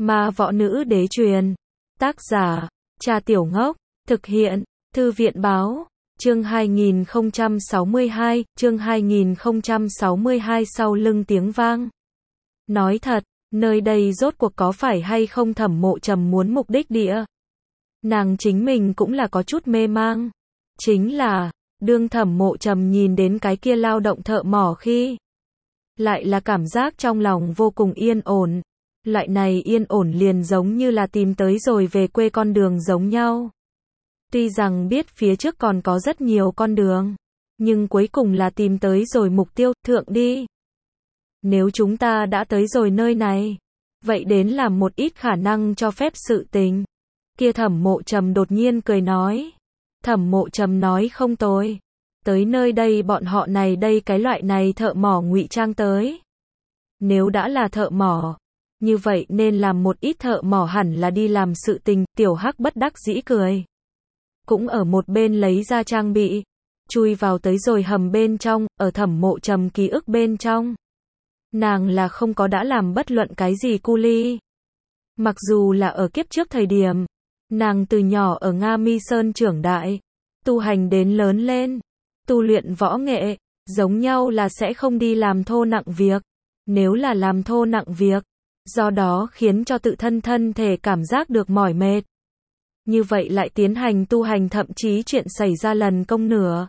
Ma võ nữ đế truyền. Tác giả, Trà Tiểu Ngốc. Thực hiện, Thư viện báo. Chương 2062, chương 2062 sau lưng tiếng vang. Nói thật, nơi đây rốt cuộc có phải hay không Thẩm Mộ Trầm muốn mục đích địa? Nàng chính mình cũng là có chút mê mang. Chính là, đương Thẩm Mộ Trầm nhìn đến cái kia lao động thợ mỏ khi, lại là cảm giác trong lòng vô cùng yên ổn. Loại này yên ổn liền giống như là tìm tới rồi về quê con đường giống nhau. Tuy rằng biết phía trước còn có rất nhiều con đường, nhưng cuối cùng là tìm tới rồi mục tiêu, thượng đi. Nếu chúng ta đã tới rồi nơi này, vậy đến làm một ít khả năng cho phép sự tình. Kia Thẩm Mộ Trầm đột nhiên cười nói. Thẩm Mộ Trầm nói không tồi. Tới nơi đây bọn họ này đây cái loại này thợ mỏ ngụy trang tới. Nếu đã là thợ mỏ, như vậy nên làm một ít thợ mỏ hẳn là đi làm sự tình. Tiểu Hắc bất đắc dĩ cười. Cũng ở một bên lấy ra trang bị, chui vào tới rồi hầm bên trong, ở Thẩm Mộ Trầm ký ức bên trong. Nàng là không có đã làm bất luận cái gì cu ly. Mặc dù là ở kiếp trước thời điểm, nàng từ nhỏ ở Nga Mi Sơn trưởng đại, tu hành đến lớn lên, tu luyện võ nghệ, giống nhau là sẽ không đi làm thô nặng việc. Nếu là làm thô nặng việc, do đó khiến cho tự thân thân thể cảm giác được mỏi mệt. Như vậy lại tiến hành tu hành, thậm chí chuyện xảy ra lần công nửa.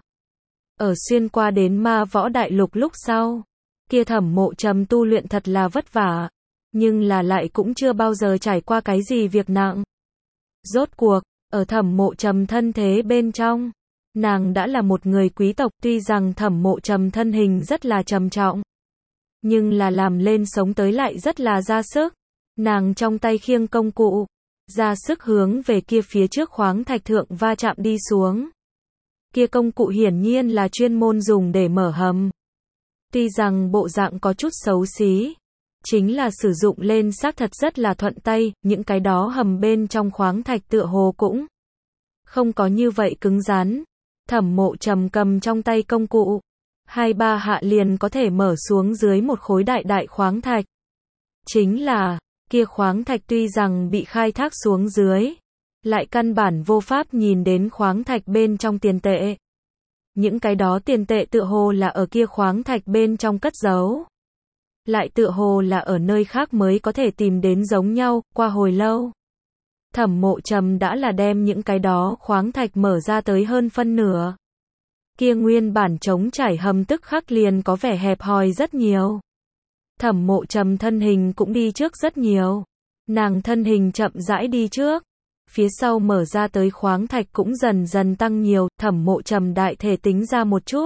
Ở xuyên qua đến Ma Võ Đại Lục lúc sau, kia Thẩm Mộ Trầm tu luyện thật là vất vả, nhưng là lại cũng chưa bao giờ trải qua cái gì việc nặng. Rốt cuộc, ở Thẩm Mộ Trầm thân thế bên trong, nàng đã là một người quý tộc. Tuy rằng Thẩm Mộ Trầm thân hình rất là trầm trọng, nhưng là làm lên sống tới lại rất là ra sức. Nàng trong tay khiêng công cụ, ra sức hướng về kia phía trước khoáng thạch thượng va chạm đi xuống. Kia công cụ hiển nhiên là chuyên môn dùng để mở hầm. Tuy rằng bộ dạng có chút xấu xí, chính là sử dụng lên xác thật rất là thuận tay. Những cái đó hầm bên trong khoáng thạch tựa hồ cũng không có như vậy cứng rắn. Thẩm Mộ Trầm cầm trong tay công cụ, 2-3 hạ liền có thể mở xuống dưới một khối đại đại khoáng thạch. Chính là, kia khoáng thạch tuy rằng bị khai thác xuống dưới, lại căn bản vô pháp nhìn đến khoáng thạch bên trong tiền tệ. Những cái đó tiền tệ tựa hồ là ở kia khoáng thạch bên trong cất giấu, lại tựa hồ là ở nơi khác mới có thể tìm đến giống nhau. Qua hồi lâu, Thẩm Mộ Trầm đã là đem những cái đó khoáng thạch mở ra tới hơn phân nửa. Kia nguyên bản trống trải hầm tức khắc liền có vẻ hẹp hòi rất nhiều. Thẩm Mộ Trầm thân hình cũng đi trước rất nhiều. Nàng thân hình chậm rãi đi trước, phía sau mở ra tới khoáng thạch cũng dần dần tăng nhiều. Thẩm Mộ Trầm đại thể tính ra một chút,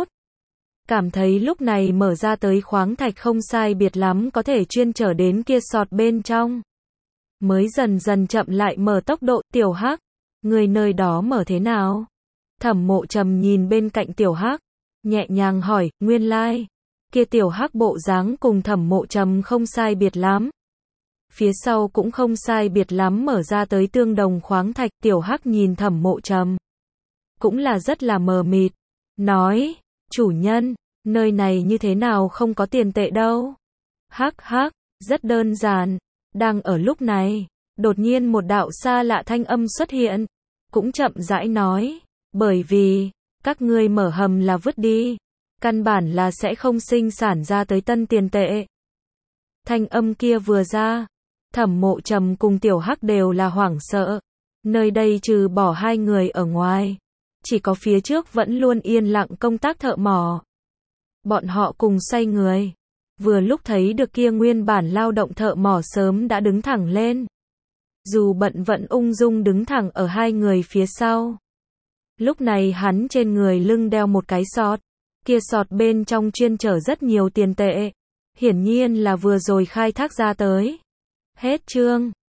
cảm thấy lúc này mở ra tới khoáng thạch không sai biệt lắm có thể chuyên trở đến kia sọt bên trong. Mới dần dần chậm lại mở tốc độ. Tiểu Hắc, người nơi đó mở thế nào? Thẩm Mộ Trầm nhìn bên cạnh Tiểu Hắc, nhẹ nhàng hỏi. Nguyên lai, kia Tiểu Hắc bộ dáng cùng Thẩm Mộ Trầm không sai biệt lắm. Phía sau cũng không sai biệt lắm mở ra tới tương đồng khoáng thạch. Tiểu Hắc nhìn Thẩm Mộ Trầm, cũng là rất là mờ mịt, nói, chủ nhân, nơi này như thế nào không có tiền tệ đâu? Hắc hắc, rất đơn giản. Đang ở lúc này, đột nhiên một đạo xa lạ thanh âm xuất hiện, cũng chậm rãi nói, bởi vì, các ngươi mở hầm là vứt đi, căn bản là sẽ không sinh sản ra tới tân tiền tệ. Thanh âm kia vừa ra, Thẩm Mộ Trầm cùng Tiểu Hắc đều là hoảng sợ. Nơi đây trừ bỏ 2 người ở ngoài, chỉ có phía trước vẫn luôn yên lặng công tác thợ mỏ. Bọn họ cùng xoay người, vừa lúc thấy được kia nguyên bản lao động thợ mỏ sớm đã đứng thẳng lên. Dù bận vẫn ung dung đứng thẳng ở 2 người phía sau. Lúc này hắn trên người lưng đeo một cái sọt, kia sọt bên trong chuyên chở rất nhiều tiền tệ, hiển nhiên là vừa rồi khai thác ra tới. Hết chương.